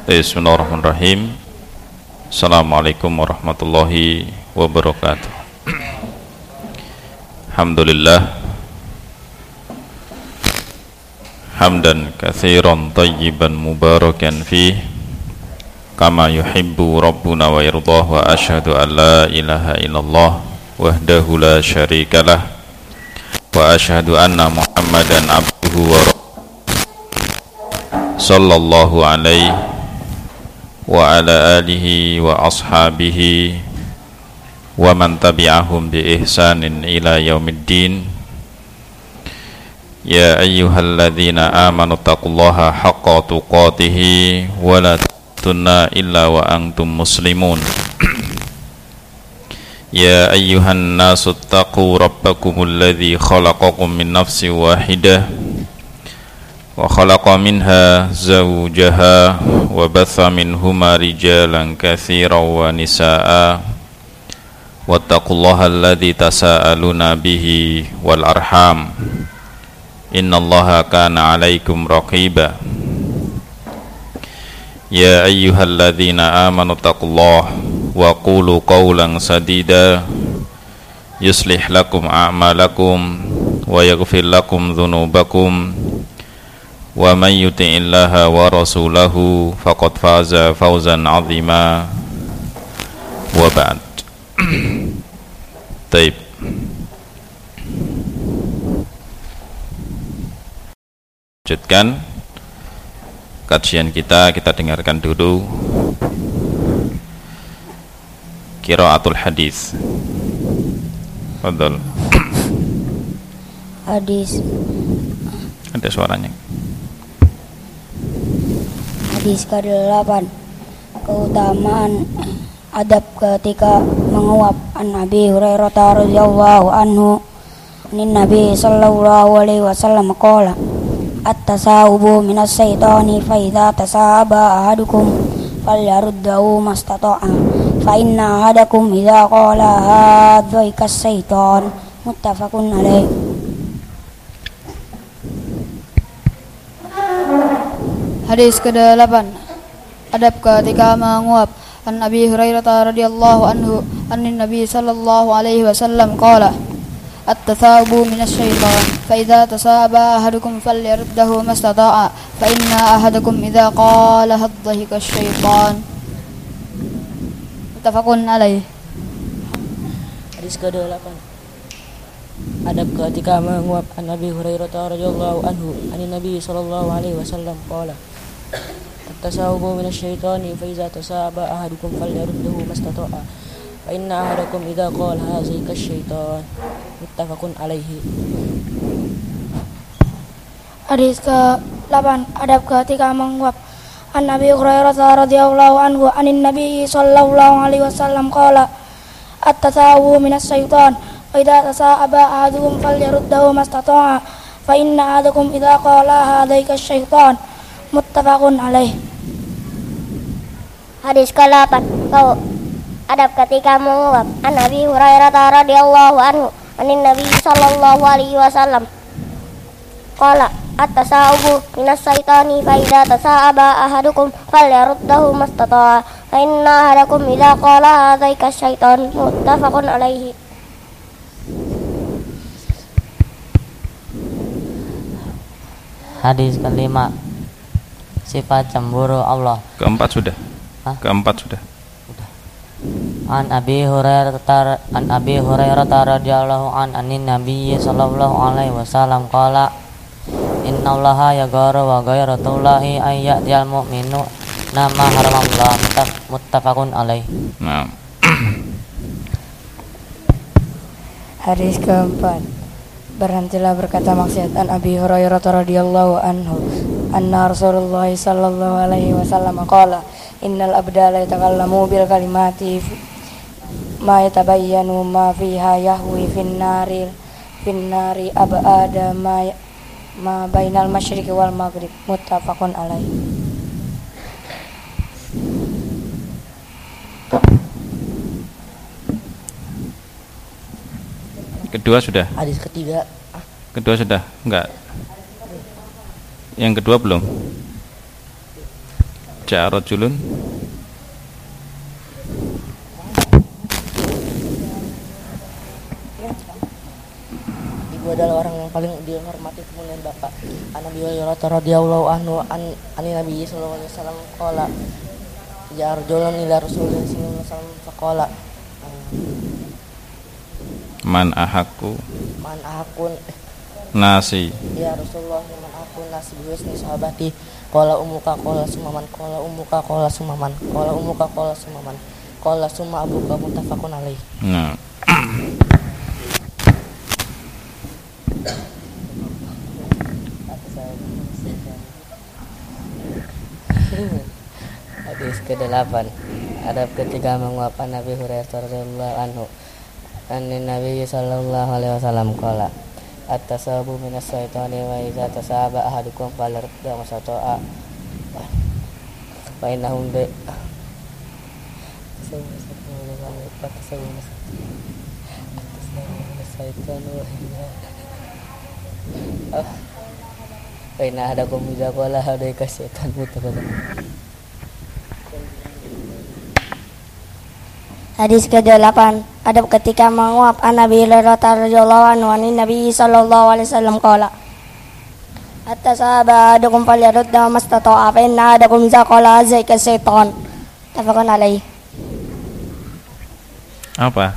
Bismillahirrahmanirrahim. Assalamualaikum warahmatullahi wabarakatuh. Alhamdulillah hamdan katsiran tayyiban mubarakan fih kama yuhibbu rabbuna wa yardah, wa asyhadu an la ilaha illallah wahdahu la syarikalah wa asyhadu anna Muhammadan abduhu wa sallallahu alaihi wa ala alihi wa ashabihi wa man tabi'ahum bi ihsanin ila yaumiddin. Ya ayyuhalladzina amanu taqullaha haqqa tuqatih wa la tamutunna illa wa antum muslimun. Ya ayyuhan nasu taqu rabbakumul ladzi khalaqakum min nafsin wahidah wa khalaqa minha zawjaha wa batha minhuma rijalan katsiran wa nisaa wattaqullaha alladzi tasaaluna bihi wal arham innallaha kana 'alaikum raqiba. Ya ayyuhalladzina amanu taqullaha wa qulu qawlan sadida yuslih lakum a'malakum wa yaghfir lakum dhunubakum wa man yuti'illaha wa rasulahu faqad faza fawzan 'azima wa ba'd. Taib. Lanjutkan kajian kita dengarkan dulu qiraatul hadis. Fadhal. Hadis. Ada suaranya. Hadis ke-8, keutamaan adab ketika menguap. An Abi Hurairah radhiyallahu anhu nin Nabi sallallahu alaihi wasallam qala at-tasawubu minas syaitani fa idza tasaba ahadukum falyaruddahu mastata'a fa inna ahadakum idza qala hadzaka syaitan. Muttafaqun alaih. Hadis ke-8, adab ketika menguap. An Abi Hurairah radhiyallahu anhu anin Nabi sallallahu alaihi wasallam qala at-tasawubu minas syaitan fa idza tasaba ahadukum falyaruddahu mastata'a fa inna ahadakum idza qala hadzaka syaitan. Muttafaqun alaih. Hadis ke-8, adab ketika menguap. An Abi Hurairah radhiyallahu anhu anin Nabi sallallahu alaihi wasallam qala at-tasawubu minasyaitani fa iza tasaba ahadukum falyaruddahu mastata'a fa inna ahadakum idza qala hadzaka syaitan. Muttafaqun alaihi. Hadis ke-8, adab ketika menguap. An Nabi Hurairah radhiyallahu anhu anin Nabi sallallahu alaihi wasallam qala at-tasawubu minasyaitan fa idza tasaba ahadukum falyaruddahu mastata'a fa inna ahadakum idza qala hadzaka syaitan. Muttafaqun alaih. Hadis ke-8, adab ketika menguap. An Abi Hurairah radhiyallahu anhu anin Nabi sallallahu alaihi wasallam qala at-tasawubu minas syaitani fa idza tasaba ahadukum falyaruddahu mastata'a fa inna ahadakum idza qala hadzaka syaitan. Muttafaqun alaihi. Hadis ke-5, sifat cemburu Allah. Keempat sudah. Hah? Keempat sudah. An Abi Hurairah radhiyallahu anin Nabi sallallahu alaihi wasallam qala innallaha yagharu wa ghayratullahi ayyadil mu'minu nama haramallah. Muttafaqun alaih. Nah. Hadis ke-4, berhentilah berkata maksiat. An Abi Hurairah radhiyallahu anhu anna Rasulullah sallallahu alaihi wasallam qala innal abda la yatakallamu bil kalimati ma yatabayyanu ma fiha yahwi finnari abada ma bainal masyriqi wal maghrib. Muttafaqun alaih. Kedua sudah. Hadis ketiga. Kedua sudah. Enggak. Yang kedua belum. Ja'a rajulun. Ibu adalah orang yang paling dihormati kemuliaan Bapak. An Abi Hurairah radhiyallahu anhu an Nabi sallallahu alaihi wasallam qala ja'a rajulun ila Rasulullah sallallahu alaihi wasallam faqala Man ahakun nasi. Ya Rasulullah, man ahakun nasi bi husni sahabati. Qala ummuka qala sumaman qala ummuka qala sumaman qala ummuka qala sumaman qala summa abuka, muttafaqun alaih. Nah. Hadis ke-8. Adab ketika menguapkan Nabi Hurairah radhiyallahu anhu. An Nabi sallallahu alaihi wasallam qala at-tasabu minas syaitani wa idza tasaba ahadukum falyarda masata'a fa innahum de ada komida qala hadai kasyaitan muttafaqun. Hadis ke-8. Adab ketika menguap an Nabi Hurairah radhiyallahu anhu an Nabi sallallahu alaihi wasallam qala at-tasaba ahadukum falyarudda mastata'a fa inna ahadakum idza qala zaika syaitan. Tafaqun alaih. Apa?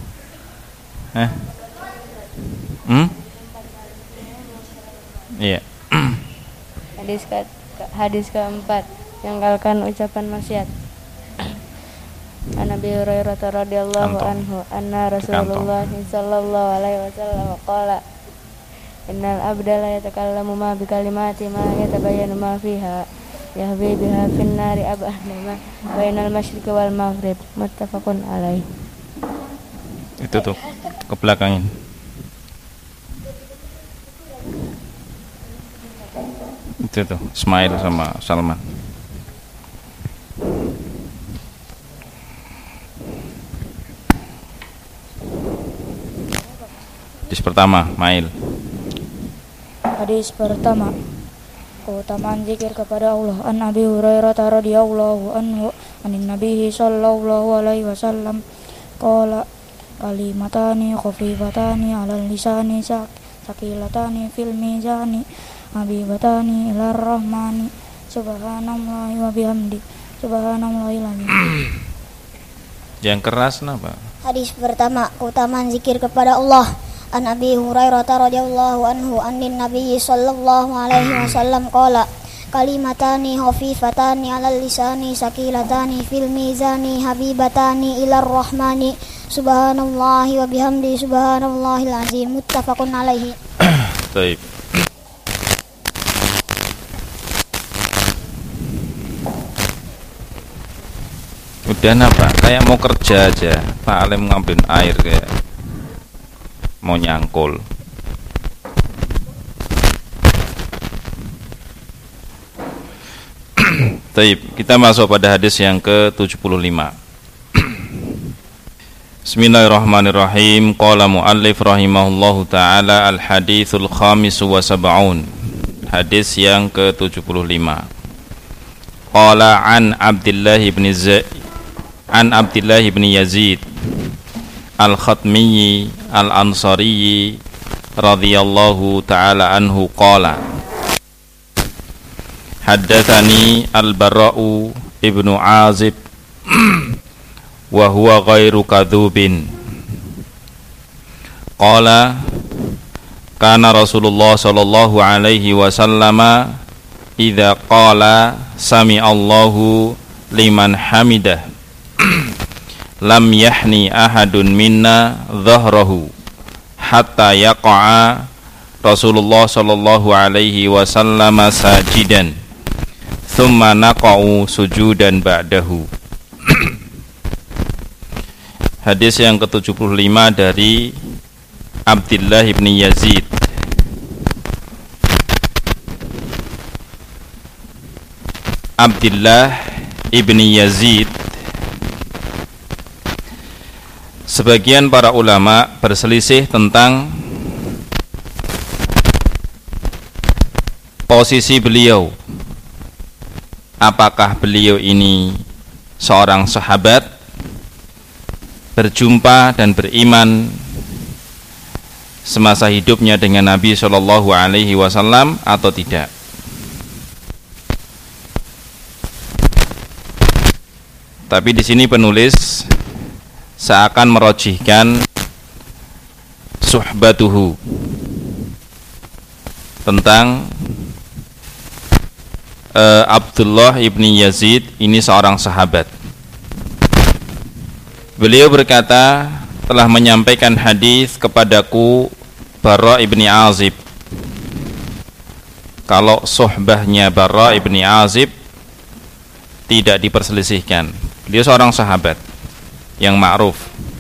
Iya. Hadis keempat, tinggalkan ucapan maksiat. An Abi Hurairah radhiyallahu anhu anna Rasulullah sallallahu alaihi wasallam qala innal abda la yatakallamu ma bi kalimati ma yatabayyanu ma fiha yahwi biha fin nari ab'adama bainal masyriqi wal maghrib, muttafaqun alaih. Itu tuh ke belakangin. Itu tuh Ismail sama Salman. Hadis pertama, Mail. Hadis pertama, keutamaan zikir kepada Allah. An Abi Hurairah radhiyallahu anhu anin Nabi sallallahu alaihi wasallam qala kalimatani khafifatani 'alal lisani saqilatani fil mizani habibatani ilar rahmani subhanallahi wa bihamdi subhanallahil azim. Yang keras kenapa? Hadis pertama, keutamaan zikir kepada Allah. An Abi Hurairah radhiyallahu anhu anin Nabi sallallahu alaihi wasallam qala kalimatani khafifatani 'alal lisani saqilatani fil mizani habibatani ilar rahmani subhanallahi wa bihamdi subhanallahil azim, muttafaqun alaihi. Baik. Udah apa? Kayak mau kerja aja. Pak Alim ngambil air kayak mau nyangkul. Baik, kita masuk pada hadis yang ke-75. Bismillahirrahmanirrahim. Qala muallif rahimahullahu taala al-haditsul khamis wa sab'un. Hadis yang ke-75. Qala an Abdullah bin Yazid al-Khatmi al-Ansari radhiyallahu ta'ala anhu qala haddatsani al-Barra'u ibnu Azib wa huwa ghairu kadzubin qala kana Rasulullah sallallahu alaihi wasallam idza qala sami Allahu liman hamidah lam yahni ahadun minna dhahrahu hatta yaqa'a Rasulullah sallallahu alaihi wasallam sajidan thumma naqa'u sujudan ba'dahu. Hadis yang ke-75 dari Abdullah bin Yazid. Abdullah ibn Yazid, sebagian para ulama berselisih tentang posisi beliau. apakah beliau ini seorang sahabat, berjumpa dan beriman semasa hidupnya dengan Nabi Shallallahu Alaihi Wasallam atau tidak. Tapi di sini penulis seakan merojihkan suhbatuhu, tentang Abdullah ibni Yazid ini seorang sahabat. Beliau berkata, telah menyampaikan hadis kepadaku Bara ibni Azib. Kalau suhbahnya Bara ibni Azib tidak diperselisihkan, beliau seorang sahabat yang ma'ruf.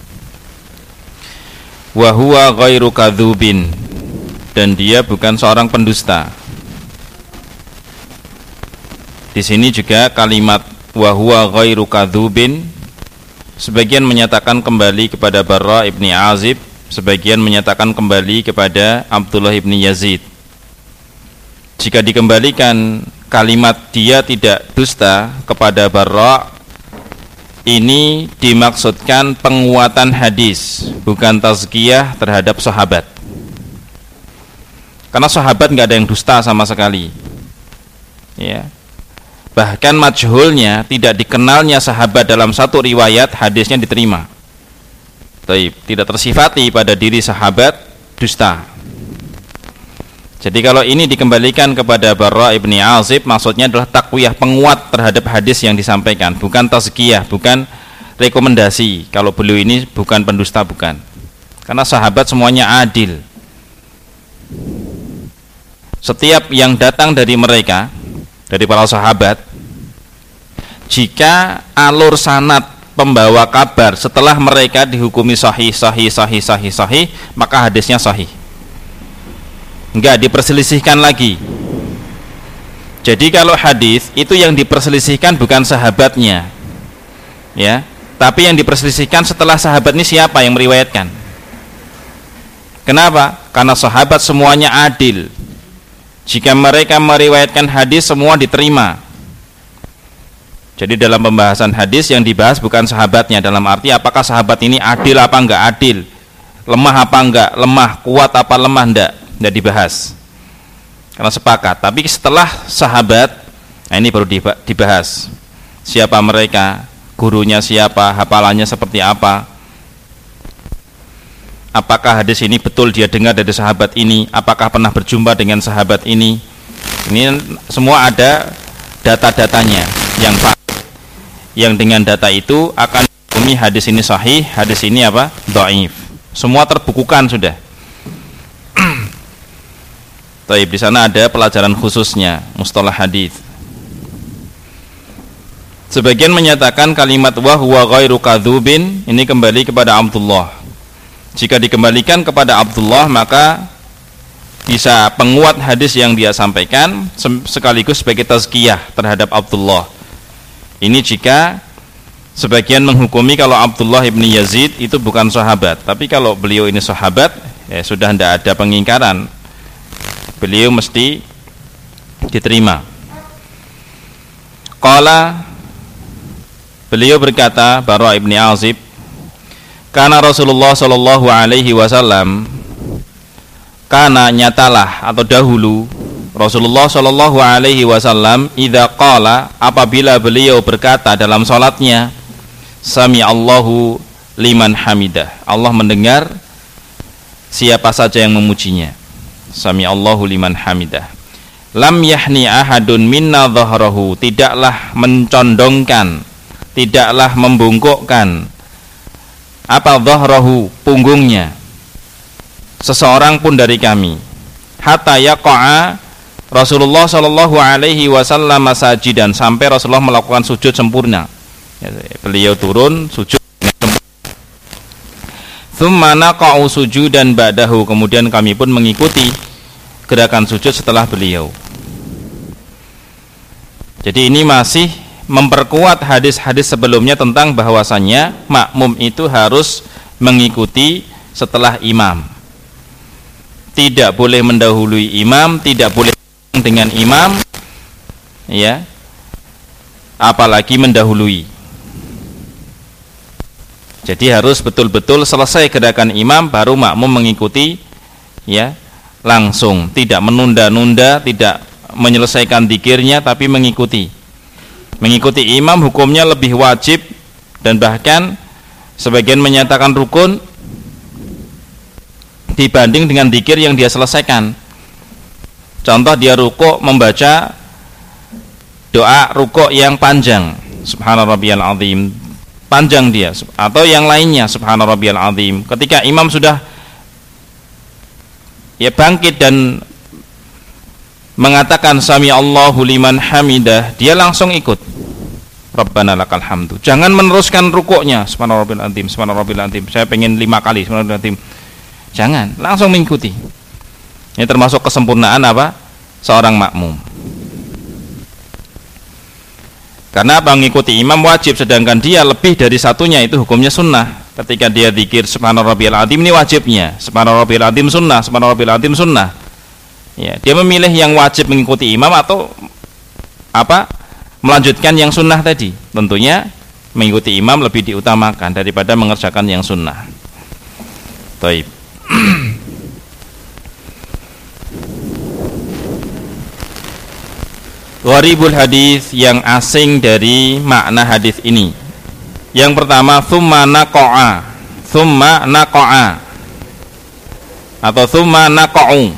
Wa huwa ghairu kadzubin, dan dia bukan seorang pendusta. Di sini juga kalimat wa huwa ghairu kadzubin, sebagian menyatakan kembali kepada Bara ibni Azib, sebagian menyatakan kembali kepada Abdullah ibni Yazid. Jika dikembalikan kalimat dia tidak dusta kepada Bara, ini dimaksudkan penguatan hadis, bukan tazkiyah terhadap sahabat. Karena sahabat nggak ada yang dusta sama sekali, ya. Bahkan majhulnya, tidak dikenalnya sahabat dalam satu riwayat, hadisnya diterima. Tidak tersifati pada diri sahabat dusta. Jadi kalau ini dikembalikan kepada Bara ibni Azib, maksudnya adalah takwiyah, penguat terhadap hadis yang disampaikan, bukan tazkiyah, bukan rekomendasi. Kalau beliau ini bukan pendusta, bukan. Karena sahabat semuanya adil. Setiap yang datang dari mereka, dari para sahabat, jika alur sanad pembawa kabar setelah mereka dihukumi sahih, maka hadisnya sahih, enggak diperselisihkan lagi. Jadi kalau hadis itu yang diperselisihkan bukan sahabatnya, ya, tapi yang diperselisihkan setelah sahabat ini siapa yang meriwayatkan. Kenapa? Karena sahabat semuanya adil. Jika mereka meriwayatkan hadis, semua diterima. Jadi dalam pembahasan hadis yang dibahas bukan sahabatnya, dalam arti apakah sahabat ini adil apa enggak adil, lemah apa enggak lemah, kuat apa lemah, enggak dibahas. Karena sepakat. Tapi setelah sahabat, nah ini baru dibahas. Siapa mereka, gurunya siapa, hafalannya seperti apa, apakah hadis ini betul dia dengar dari sahabat ini, apakah pernah berjumpa dengan sahabat ini. Ini semua ada data-datanya yang dengan data itu akan menghukumi hadis ini sahih, hadis ini apa? Dhaif. Semua terbukukan sudah. Taib, di sana ada pelajaran khususnya mustalah hadis. Sebagian menyatakan kalimat wa huwa ghairu kadzubin ini kembali kepada Abdullah. Jika dikembalikan kepada Abdullah, maka bisa penguat hadis yang dia sampaikan sekaligus sebagai tazkiyah terhadap Abdullah. Ini jika sebagian menghukumi kalau Abdullah ibni Yazid itu bukan sahabat, tapi kalau beliau ini sahabat, ya sudah tidak ada pengingkaran, beliau mesti diterima. Qala, beliau berkata, Bara ibni Azib, karena Rasulullah Shallallahu Alaihi Wasallam, karena nyatalah atau dahulu Rasulullah Shallallahu Alaihi Wasallam, idza qala, apabila beliau berkata dalam salatnya, Sami Allahu liman hamidah, Allah mendengar siapa saja yang memujinya. Sami Allahu liman hamidah. Lam yahni ahadun minna dhahrahu, tidaklah mencondongkan, tidaklah membungkukkan apa dhahrahu, punggungnya, seseorang pun dari kami, hatta yaqa'a Rasulullah Shallallahu Alaihi Wasallam sajidan, sampai Rasulullah melakukan sujud sempurna. Beliau turun sujud dengan sempurna. Tsumma naqa'u sujudan ba'dahu, kemudian kami pun mengikuti gerakan sujud setelah beliau. Jadi ini masih memperkuat hadis-hadis sebelumnya tentang bahwasannya makmum itu harus mengikuti setelah imam. Tidak boleh mendahului imam, tidak boleh dengan imam, ya. apalagi mendahului. Jadi harus betul-betul selesai gerakan imam baru makmum mengikuti, ya, langsung, tidak menunda-nunda, tidak menyelesaikan dzikirnya tapi mengikuti. Mengikuti imam hukumnya lebih wajib, dan bahkan sebagian menyatakan rukun dibanding dengan dzikir yang dia selesaikan. Contoh, dia rukuk membaca doa rukuk yang panjang, Subhana rabbiyal azim, panjang dia, atau yang lainnya Subhana rabbiyal azim. Ketika imam sudah bangkit dan mengatakan sami Allahu liman hamidah, dia langsung ikut Rabbana lakal hamdu. Jangan meneruskan rukuknya Subhana rabbiyal azim, Subhana rabbiyal azim, saya pengen 5 kali Subhana rabbiyal azim. Jangan, langsung mengikuti. Ini termasuk kesempurnaan apa? Seorang makmum. Karena mengikuti imam wajib, sedangkan dia lebih dari satunya itu hukumnya sunnah. Ketika dia zikir Subhana rabbiyal azim, ini wajibnya. Subhana rabbiyal azim sunnah, Subhana rabbiyal azim sunnah. Ya, dia memilih yang wajib mengikuti imam atau melanjutkan yang sunnah tadi. Tentunya mengikuti imam lebih diutamakan daripada mengerjakan yang sunnah. Taib. Gharibul hadis, yang asing dari makna hadis ini. Yang pertama, thumma naqa'a atau thumma naqa'u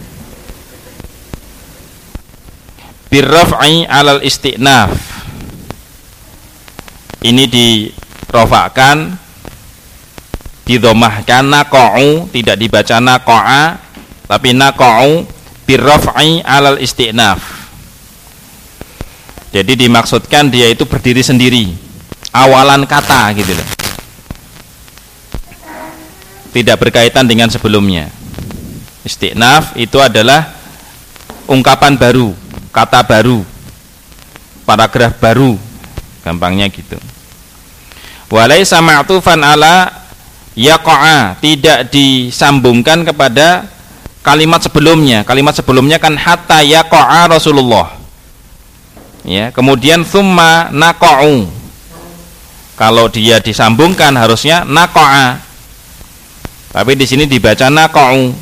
birraf'i alal istinaf. Ini dirofakkan, didhamahkan, naqa'u, tidak dibaca naqa'a tapi naqa'u birraf'i alal istinaf. Jadi dimaksudkan dia itu berdiri sendiri, awalan kata gitu loh, tidak berkaitan dengan sebelumnya. Istinaf itu adalah ungkapan baru, kata baru, paragraf baru, gampangnya gitu. Walaysa ma'tufan ala yaqa'a, tidak disambungkan kepada kalimat sebelumnya. Kalimat sebelumnya kan hatta yaqa'a Rasulullah. Ya, kemudian thumma naqa'u. Kalau dia disambungkan harusnya naqa'a. Tapi di sini dibaca naqa'u.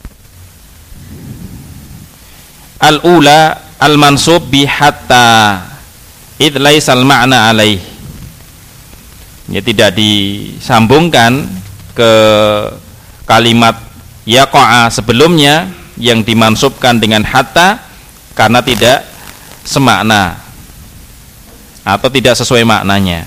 Al-ula al-mansub bi hatta id laisal ma'na alaih. Ya, tidak disambungkan ke kalimat yaqa'a sebelumnya yang dimansubkan dengan hatta karena tidak semakna atau tidak sesuai maknanya.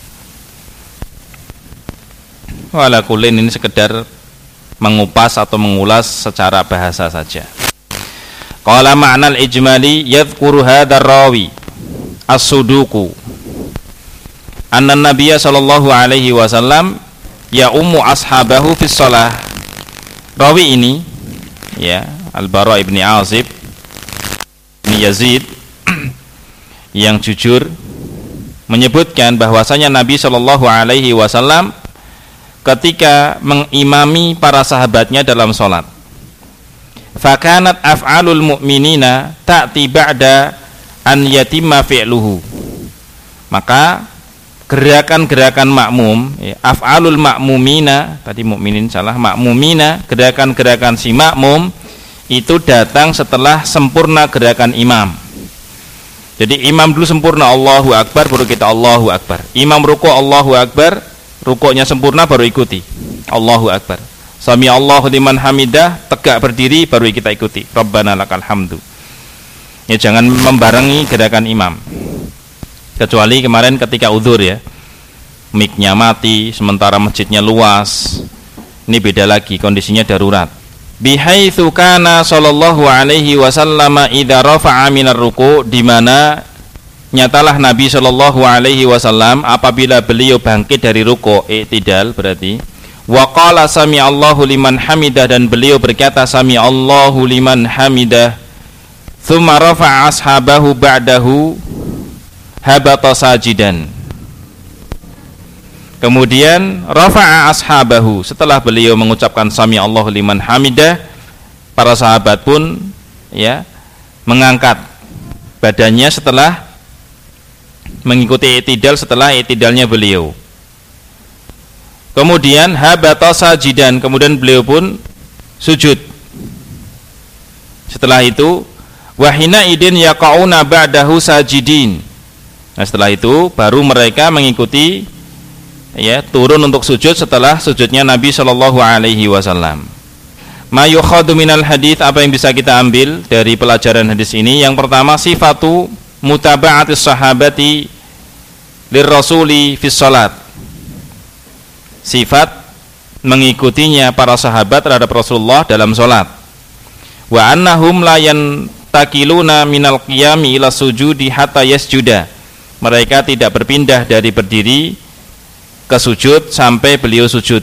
Wala kulin, ini sekedar mengupas atau mengulas secara bahasa saja. Qala ma'nal ijmali yadhkuru hadzal rawi as-suduku anna nabiyya sallallahu alaihi wasallam ya ummu ashabahu fi shalah. Rawi ini, ya, Al-Bara ibni Azib ibni Yazid yang jujur menyebutkan bahwasanya Nabi Shallallahu Alaihi Wasallam ketika mengimami para sahabatnya dalam sholat, fakanat af'alul mu'minina ta'ti ba'da an yatimma fi'luhu, maka gerakan-gerakan makmum, af'alul ma'mumina, tadi mukminin salah, ma'mumina, gerakan-gerakan si makmum itu datang setelah sempurna gerakan imam. Jadi imam dulu sempurna Allahu Akbar, baru kita Allahu Akbar. Imam rukuk Allahu Akbar, rukuknya sempurna baru ikuti Allahu Akbar. Sami Allahu liman hamidah, tegak berdiri baru kita ikuti Rabbana lakal hamdu. Ya, jangan membarengi gerakan imam. Kecuali kemarin ketika udzur, ya, mic-nya mati sementara masjidnya luas. Ini beda lagi, kondisinya darurat. Bihaitsu kana sallallahu alaihi wasallam idza rafa'a minar ruku', di mana nyatalah Nabi sallallahu alaihi wasallam apabila beliau bangkit dari ruku', i'tidal berarti, wa qala sami Allahu liman hamidah, dan beliau berkata sami Allahu liman hamidah, tsumma rafa'a ashabahu ba'dahu habata sajidan. Kemudian rafa'a ashabahu, setelah beliau mengucapkan sami Allahu liman hamidah, para sahabat pun, ya, mengangkat badannya setelah mengikuti i'tidal setelah i'tidalnya beliau. Kemudian habata sajidan, kemudian beliau pun sujud. Setelah itu wahina idin yaqauna ba'dahu sajidin. Nah, setelah itu baru mereka mengikuti, ya, turun untuk sujud setelah sujudnya Nabi sallallahu alaihi wasallam. Ma yukhadu minal hadits, apa yang bisa kita ambil dari pelajaran hadis ini? Yang pertama, sifatu mutaba'atis sahabati lirrasuli fis salat. Sifat mengikutinya para sahabat terhadap Rasulullah dalam salat. Wa annahum la yantakiluna minal qiyami ila sujudi hatta yasjuda. Mereka tidak berpindah dari berdiri ke sujud sampai beliau sujud.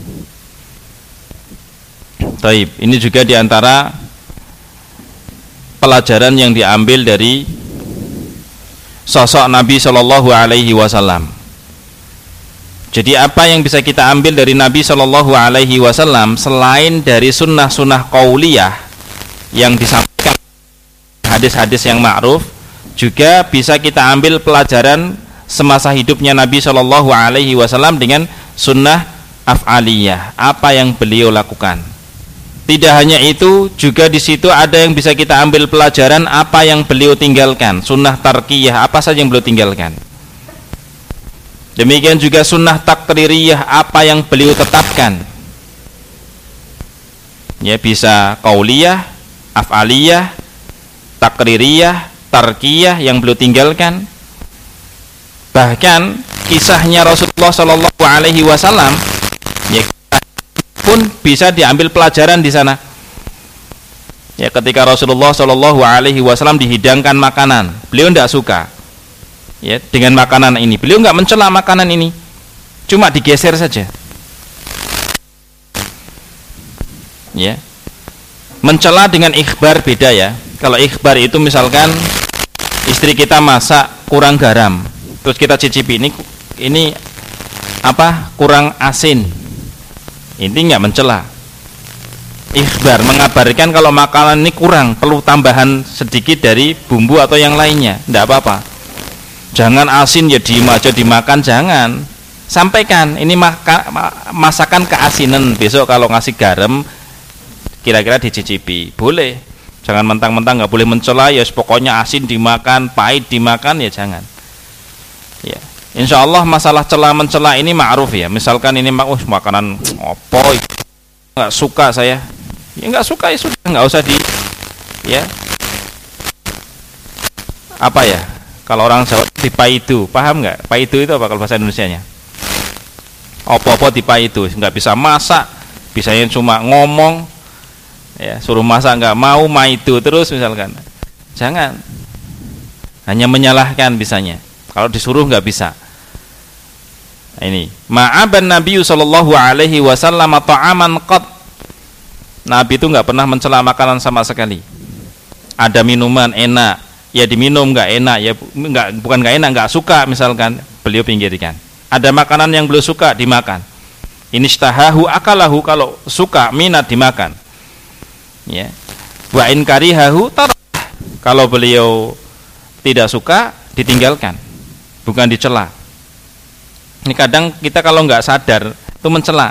Taib, ini juga diantara pelajaran yang diambil dari sosok Nabi Shallallahu Alaihi Wasallam. Jadi apa yang bisa kita ambil dari Nabi Shallallahu Alaihi Wasallam selain dari sunnah-sunnah qauliyah yang disampaikan hadis-hadis yang ma'ruf, juga bisa kita ambil pelajaran semasa hidupnya Nabi Shallallahu Alaihi Wasallam dengan sunnah af'aliyah, apa yang beliau lakukan. Tidak hanya itu, juga di situ ada yang bisa kita ambil pelajaran apa yang beliau tinggalkan, sunnah tarkiyah, apa saja yang beliau tinggalkan. Demikian juga sunnah takririyah, apa yang beliau tetapkan. Ya, bisa qauliyah, af'aliyah, takririyah, tarkiyah yang beliau tinggalkan. Bahkan kisahnya Rasulullah Shallallahu Alaihi Wasallam, ya, pun bisa diambil pelajaran di sana. Ya, ketika Rasulullah Shallallahu Alaihi Wasallam dihidangkan makanan, beliau tidak suka. Ya, dengan makanan ini, beliau nggak mencela makanan ini, cuma digeser saja. Ya, mencela dengan ikhbar beda ya. Kalau ikhbar itu misalkan istri kita masak kurang garam, terus kita cicipi, ini apa, kurang asin, ini nggak mencela. Ikhbar mengabarkan kalau makanan ini kurang, perlu tambahan sedikit dari bumbu atau yang lainnya, tidak apa-apa. Jangan asin ya diem aja dimakan, jangan. Sampaikan ini masakan keasinan, besok kalau ngasih garam kira-kira dicicipi, boleh. Jangan mentang-mentang nggak boleh mencela, ya pokoknya asin dimakan, pahit dimakan, ya jangan. Ya, insya Allah masalah cela mencela ini ma'ruf ya. Misalkan ini makanan opo nggak suka saya, ya nggak suka ya sudah, nggak usah ya apa ya, kalau orang Jawa dipaidu, paham nggak? Paidu itu apa kalau bahasa Indonesianya? Opo-opo dipaidu, nggak bisa masak, bisanya cuma ngomong, ya suruh masak nggak mau, maidu terus misalkan. Jangan, hanya menyalahkan bisanya. Kalau disuruh nggak bisa. Nah, ini ma'aban Nabi Sallallahu Alaihi Wasallam ta'aman qat. Nabi itu nggak pernah mencela makanan sama sekali. Ada minuman enak, ya diminum, nggak enak ya bukan nggak enak, nggak suka misalkan, beliau pinggirkan. Ada makanan yang beliau suka dimakan. Ini istahahu akalahu, kalau suka minat dimakan. Ya. Wa in karihahu tarah, kalau beliau tidak suka ditinggalkan, bukan dicela. Ini kadang kita kalau nggak sadar itu mencela.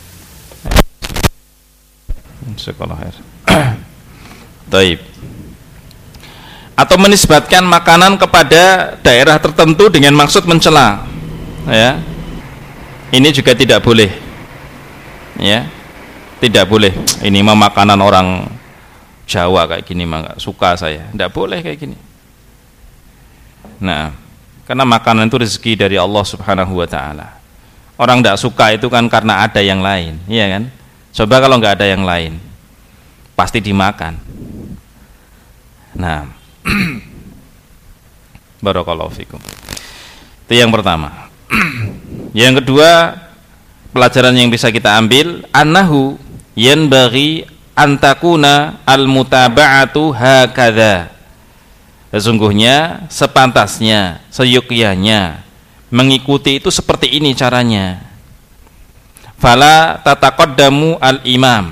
Sekolah air. Taib. Atau menisbatkan makanan kepada daerah tertentu dengan maksud mencela, ya, ini juga tidak boleh, ya, tidak boleh. Ini mah makanan orang Jawa kayak gini mah nggak suka saya, tidak boleh kayak gini. Nah, karena makanan itu rezeki dari Allah Subhanahu Wa Taala. Orang tidak suka itu kan karena ada yang lain, iya kan? Coba kalau nggak ada yang lain, pasti dimakan. Nah, barakallahu fikum. Itu yang pertama. Yang kedua, pelajaran yang bisa kita ambil, annahu yanbaghi an takuna al-mutaba'atu hakadha. Sesungguhnya sepantasnya, seyukyanya mengikuti itu seperti ini caranya. Fala tataqaddamu al-imam.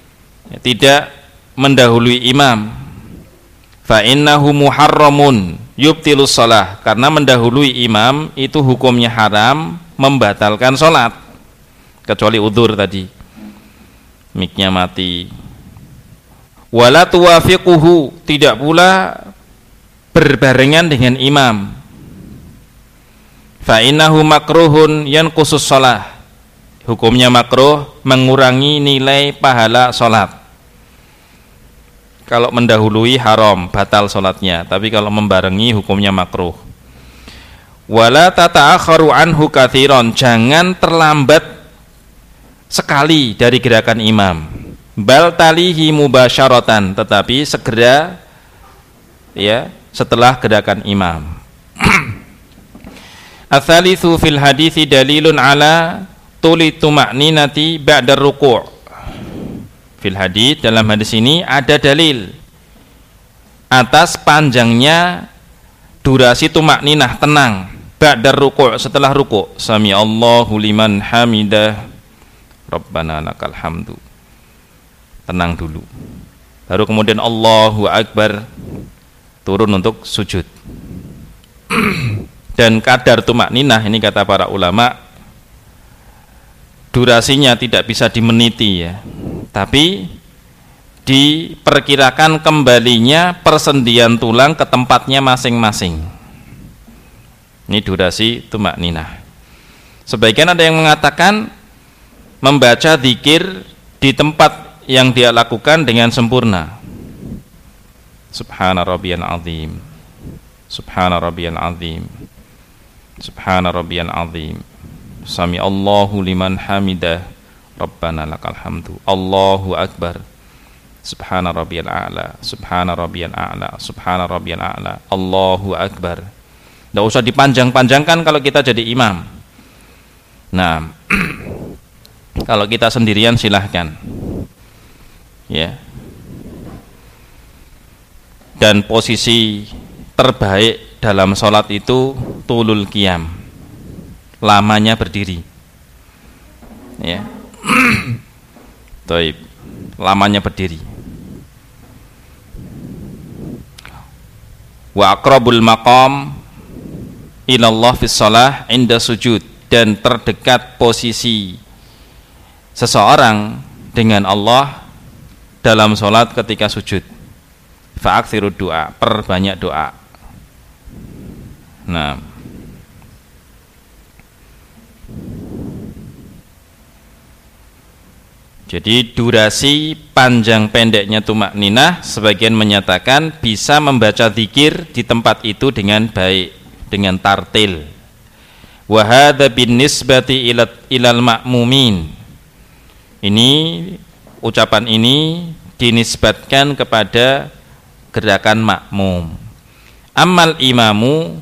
Tidak mendahului imam. Fa innahu muharramun, yubtilus shalah, karena mendahului imam itu hukumnya haram, membatalkan sholat, kecuali udzur tadi, miknya mati. Wala tuwafiquhu, tidak pula berbarengan dengan imam. Fa innahu makruhun yanqusus shalah, hukumnya makruh, mengurangi nilai pahala sholat. Kalau mendahului haram, batal sholatnya, tapi kalau membarengi hukumnya makruh. Wala tata'akharu anhu katsiran, jangan terlambat sekali dari gerakan imam. Bal talihi mubasyaratan, tetapi segera ya setelah gerakan imam. Ats-tsalitsu fil hadithi dalilun ala tuli tuma'ninati ba'da ruku'. Fil hadits, dalam hadis ini ada dalil atas panjangnya durasi tumakninah, tenang, ba'da ruku', setelah ruku'. Sami Allahu liman hamidah, Rabbana lakal hamdu. Tenang dulu, baru kemudian Allahu Akbar, turun untuk sujud. Dan kadar tumakninah ini kata para ulama, durasinya tidak bisa dimeniti ya, tapi diperkirakan kembalinya persendian tulang ke tempatnya masing-masing. Ini durasi tumakninah. Sebagian ada yang mengatakan membaca zikir di tempat yang dia lakukan dengan sempurna. Subhana rabbiyal azim, subhana rabbiyal azim, subhana rabbiyal azim, sami Allahu liman hamidah, Rabbana lakal hamdu, Allahu akbar, subhana rabbiyal a'la, subhana rabbiyal a'la, subhana rabbiyal a'la, Allahu akbar. Tidak usah dipanjang-panjangkan kalau kita jadi imam. Nah, kalau kita sendirian silahkan ya. Dan posisi terbaik dalam sholat itu tulul qiyam, lamanya berdiri ya. Taib, lamanya berdiri. Wa aqrabul maqam ilallah fis shalah inda sujud, dan terdekat posisi seseorang dengan Allah dalam sholat ketika sujud. Fa'aksiru doa, perbanyak doa. Nah, jadi durasi panjang pendeknya tumakninah, sebagian menyatakan bisa membaca zikir di tempat itu dengan baik, dengan tartil. Wa hadza bin nisbati ilal ma'mumin. Ini ucapan ini dinisbatkan kepada gerakan makmum. Ammal imamu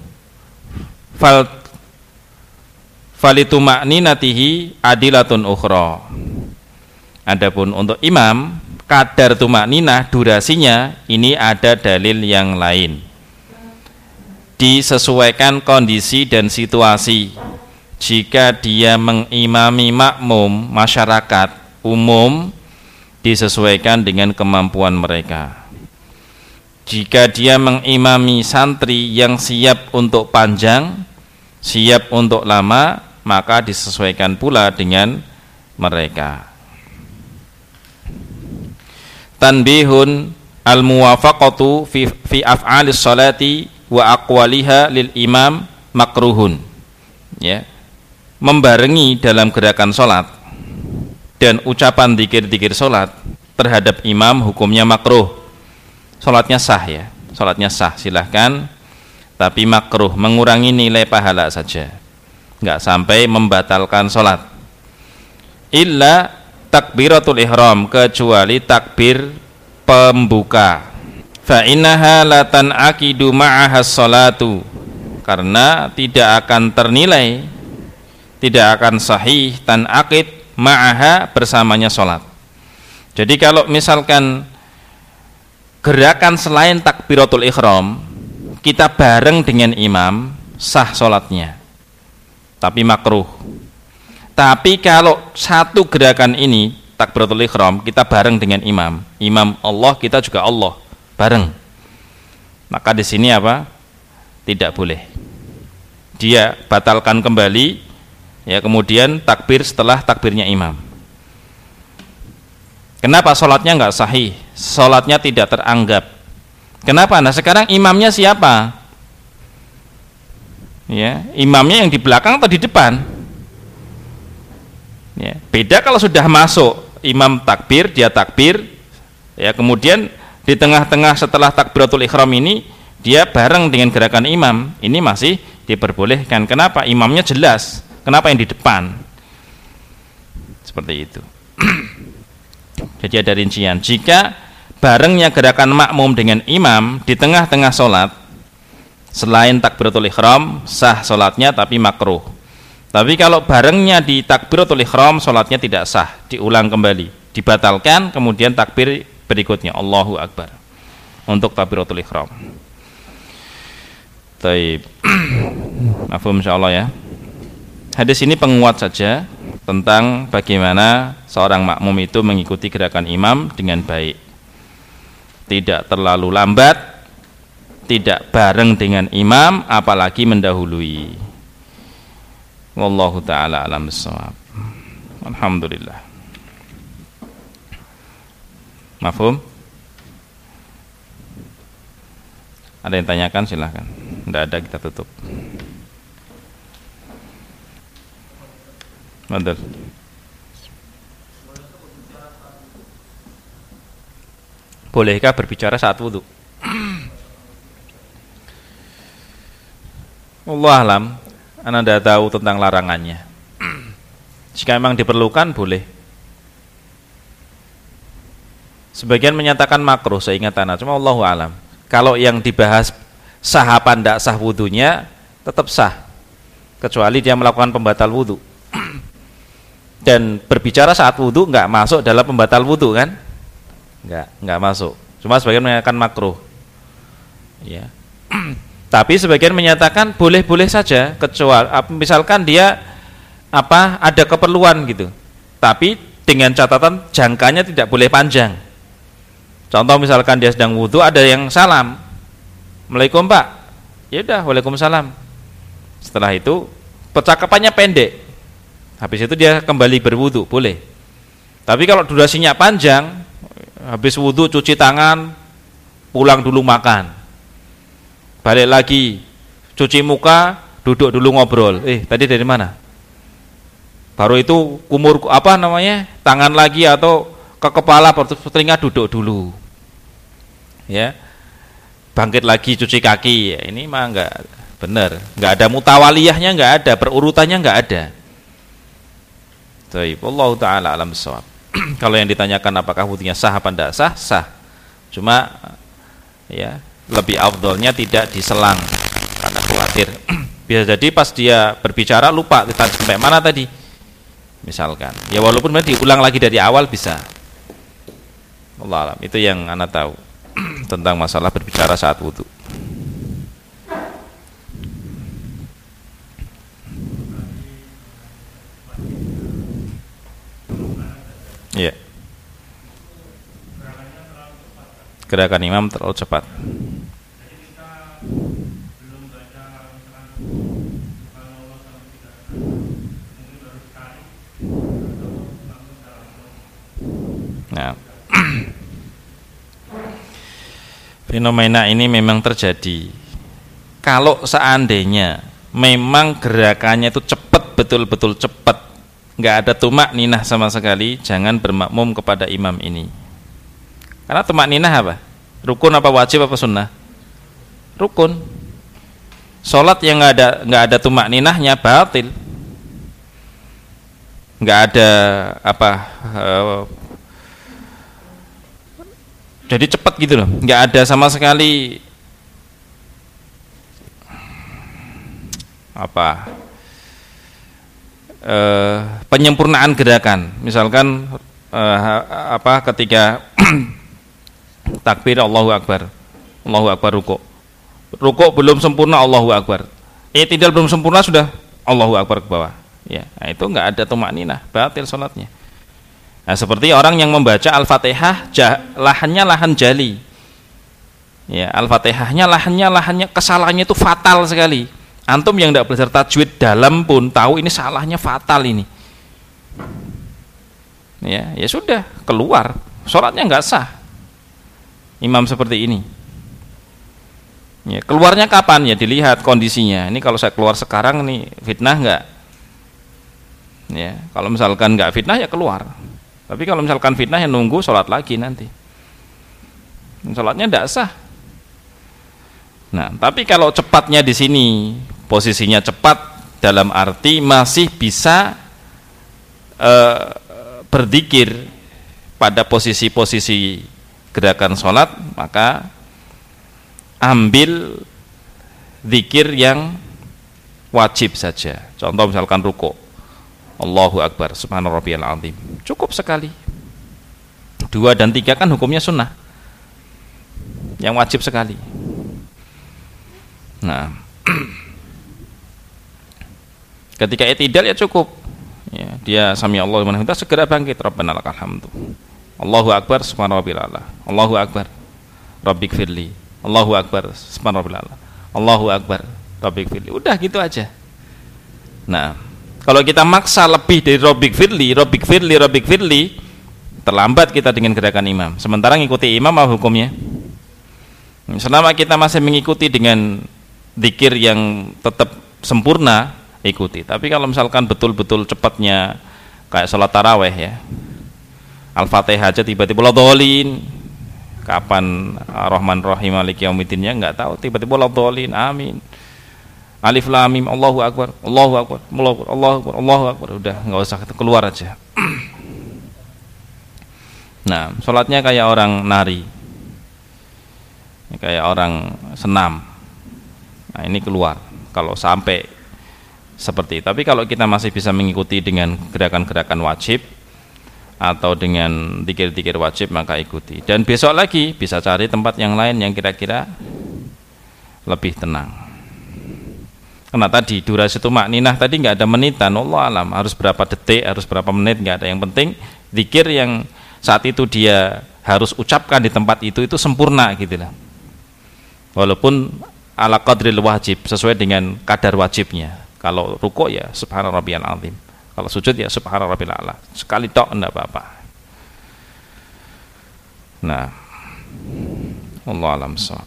falituma'ninatihi adilatun ukhra. Adapun untuk imam, kadar tumakninah durasinya ini ada dalil yang lain. Disesuaikan kondisi dan situasi. Jika dia mengimami makmum masyarakat umum, disesuaikan dengan kemampuan mereka. Jika dia mengimami santri yang siap untuk panjang, siap untuk lama, maka disesuaikan pula dengan mereka. Tanbihun al-muwafaqatu fi af'alis salati wa aqwaliha lil imam makruhun ya. Membarengi dalam gerakan salat dan ucapan zikir-zikir salat terhadap imam hukumnya makruh. Salatnya sah ya, salatnya sah, silahkan, tapi makruh, mengurangi nilai pahala saja, enggak sampai membatalkan salat. Illa takbiratul ihram, kecuali takbir pembuka. Fa innaha la tan'aqidu ma'aha sholatu, karena tidak akan ternilai, tidak akan sahih tan'aqid ma'aha, bersamanya sholat. Jadi kalau misalkan gerakan selain takbiratul ihram kita bareng dengan imam, sah sholatnya, tapi makruh. Tapi kalau satu gerakan ini takbiratul ihram kita bareng dengan imam, imam Allah, kita juga Allah, bareng, maka di sini apa? tidak boleh. Dia batalkan kembali, ya, kemudian takbir setelah takbirnya imam. Kenapa sholatnya nggak sahih? Sholatnya tidak teranggap. Kenapa? Nah sekarang imamnya siapa? Ya, imamnya yang di belakang atau di depan? Ya, beda kalau sudah masuk imam takbir, dia takbir, ya, kemudian di tengah-tengah setelah takbiratul ihram ini dia bareng dengan gerakan imam, ini masih diperbolehkan. Kenapa? Imamnya jelas. Kenapa yang di depan? Seperti itu. Jadi ada rincian. Jika barengnya gerakan makmum dengan imam di tengah-tengah sholat, selain takbiratul ihram, sah sholatnya tapi makruh. Tapi kalau barengnya di takbiratul ihram, sholatnya tidak sah, diulang kembali, dibatalkan, kemudian takbir berikutnya Allahu Akbar untuk takbiratul ihram. Taib. Mafhum insyaallah ya. Hadis ini penguat saja tentang bagaimana seorang makmum itu mengikuti gerakan imam dengan baik. Tidak terlalu lambat, tidak bareng dengan imam, apalagi mendahului. Wallahu taala alam bissawab. Alhamdulillah. Mafhum? Ada yang tanyakan silahkan. Tidak ada kita tutup. Betul. Bolehkah berbicara saat wudu? Allah alam, Anda tidak tahu tentang larangannya. Jika memang diperlukan boleh. Sebagian menyatakan makruh, seingat Anda, cuma Allahu alam. Kalau yang dibahas sah apa tidak sah wudunya, tetap sah, kecuali dia melakukan pembatal wudu. Dan berbicara saat wudu nggak masuk dalam pembatal wudu kan? Nggak masuk. Cuma sebagian menyatakan makruh. Ya. Tapi sebagian menyatakan boleh-boleh saja, kecuali misalkan dia ada keperluan gitu. Tapi dengan catatan jangkanya tidak boleh panjang. Contoh misalkan dia sedang wudu, ada yang salam, Assalamualaikum Pak. Ya udah, Waalaikumsalam. Setelah itu percakapannya pendek. Habis itu dia kembali berwudu, boleh. Tapi kalau durasinya panjang, habis wudu cuci tangan, pulang dulu makan, balik lagi cuci muka, duduk dulu ngobrol. Tadi dari mana? Baru itu kumur tangan lagi atau ke kepala telinga, duduk dulu. Ya. Bangkit lagi cuci kaki. Ya, ini mah enggak benar. Enggak ada mutawaliyahnya, enggak ada, perurutannya enggak ada. Baik, wallahu taala alam bissawab. Kalau yang ditanyakan apakah wudunya sah apa tidak sah, sah. Cuma ya, lebih afdolnya tidak diselang karena khawatir. Bisa jadi pas dia berbicara lupa sampai mana tadi. Misalkan. Ya walaupun diulang lagi dari awal bisa. Allah alam, itu yang Anda tahu tentang masalah berbicara saat wudu. Iya. Gerakan imam terlalu cepat. Nah, fenomena ini memang terjadi. Kalau seandainya memang gerakannya itu cepat, betul-betul cepat, nggak ada tumak ninah sama sekali, jangan bermakmum kepada imam ini. Karena tumak ninah apa? Rukun apa wajib apa sunnah? Rukun. Sholat yang nggak ada tumak ninahnya batil. Nggak ada jadi cepat gitu loh, nggak ada sama sekali penyempurnaan gerakan. Misalkan ketika takbir Allahu Akbar rukuk belum sempurna Allahu Akbar, i'tidal belum sempurna sudah Allahu Akbar ke bawah. Ya, nah itu nggak ada tumakninah, batil sholatnya. Nah, seperti orang yang membaca Al-Fatihah lahannya lahan jali, Ya, Al-Fatihahnya lahannya kesalahannya itu fatal sekali. Antum yang tidak belajar tajwid dalam pun tahu ini salahnya fatal ini. Ya sudah, keluar. Salatnya nggak sah. Imam seperti ini. Ya, keluarnya kapan? Ya dilihat kondisinya. Ini kalau saya keluar sekarang nih fitnah nggak? Ya, kalau misalkan nggak fitnah ya keluar. Tapi kalau misalkan fitnah ya nunggu sholat lagi nanti. Sholatnya nggak sah. Nah, tapi kalau cepatnya di sini posisinya cepat dalam arti masih bisa berzikir pada posisi-posisi gerakan sholat, maka ambil zikir yang wajib saja. Contoh misalkan ruku', Allahu Akbar, Subhana Rabbiyal Azim, cukup sekali. 2 dan 3 kan hukumnya sunnah, yang wajib sekali. Nah, ketika i'tidal ya cukup. Ya, dia sami Allahu liman hamidah, segera bangkit, Rabbana lakal hamdu. Allahu Akbar, Subhana Rabbiyal A'la. Allahu Akbar, Rabbighfirli. Allahu Akbar, Subhana Rabbiyal A'la. Allahu Akbar, Rabbighfirli. Udah gitu aja. Nah, kalau kita maksa lebih dari Rabbighfirli, terlambat kita dengan gerakan imam. Sementara ngikuti imam apa hukumnya? Selama kita masih mengikuti dengan zikir yang tetap sempurna, ikuti. Tapi kalau misalkan betul-betul cepatnya kayak sholat taraweh ya, Al-Fatihah aja tiba-tiba ladhdallin, kapan Rahman Rahim Maliki Yaumiddinnya nggak tahu, tiba-tiba ladhdallin, amin, Alif Lam Mim, Allahu Akbar, Allahu Akbar, Allahu Akbar, Allahu Akbar, Allahu Akbar, udah nggak usah keluar aja. Nah, sholatnya kayak orang nari, kayak orang senam. Nah, ini keluar kalau sampai seperti itu. Tapi kalau kita masih bisa mengikuti dengan gerakan-gerakan wajib atau dengan zikir-zikir wajib, maka ikuti. Dan besok lagi bisa cari tempat yang lain yang kira-kira lebih tenang. Karena tadi durasi itu makninah tadi nggak ada menitan, Allah alam harus berapa detik, harus berapa menit, nggak ada. Yang penting zikir yang saat itu dia harus ucapkan di tempat itu sempurna gitu lah. Walaupun ala qadril wajib, sesuai dengan kadar wajibnya. Kalau ruku' ya Subhana Rabbiyal Azim, kalau sujud ya Subhana Rabbiyal A'la, sekali tok enggak apa-apa. Nah, wallahu a'lam bishawab.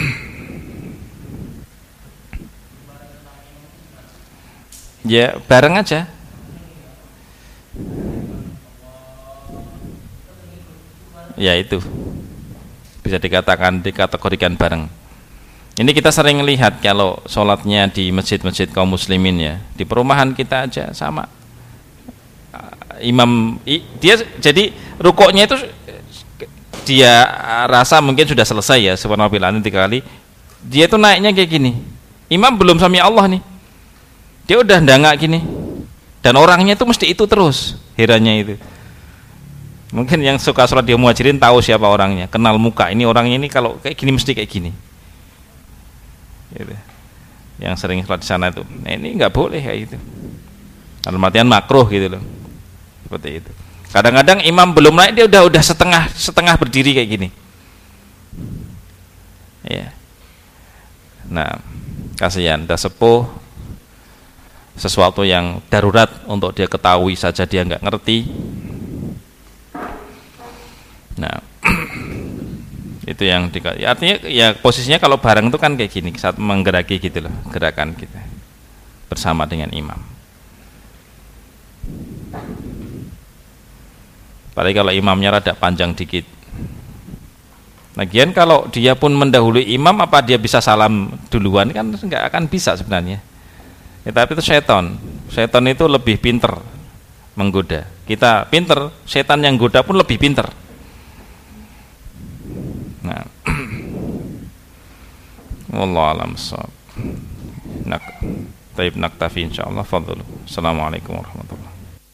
Ya bareng aja. Ya itu bisa dikategorikan bareng. Ini kita sering lihat kalau sholatnya di masjid-masjid kaum muslimin ya, di perumahan kita aja sama. Imam dia jadi rukuknya itu dia rasa mungkin sudah selesai ya, subhanallah 3 kali. Dia tuh naiknya kayak gini. Imam belum sami Allah nih. Dia udah ndangak gini. Dan orangnya itu mesti itu terus, herannya itu. Mungkin yang suka sholat di Muhajirin tahu siapa orangnya, kenal muka. Ini orangnya ini kalau kayak gini mesti kayak gini. Gitu. Yang sering sholat di sana itu, nah, ini nggak boleh kayak gitu. Dalam artian makruh gitu loh, seperti itu. Kadang-kadang imam belum naik dia udah setengah berdiri kayak gini. Ya. Nah, kasihan, udah sepuh, sesuatu yang darurat untuk dia ketahui saja dia nggak ngerti. Nah. Itu yang artinya ya posisinya kalau bareng itu kan kayak gini saat menggeraki gitu loh, gerakan kita bersama dengan imam. Apalagi kalau imamnya rada panjang dikit. Lagian kalau dia pun mendahului imam, apa dia bisa salam duluan? Kan nggak akan bisa sebenarnya ya, tapi itu setan itu lebih pinter menggoda. Kita pinter, setan yang goda pun lebih pinter. Nah, wallahu a'lam bishawab. Naktafi insyaallah. Fadhlu. Assalamualaikum warahmatullahi wabarakatuh.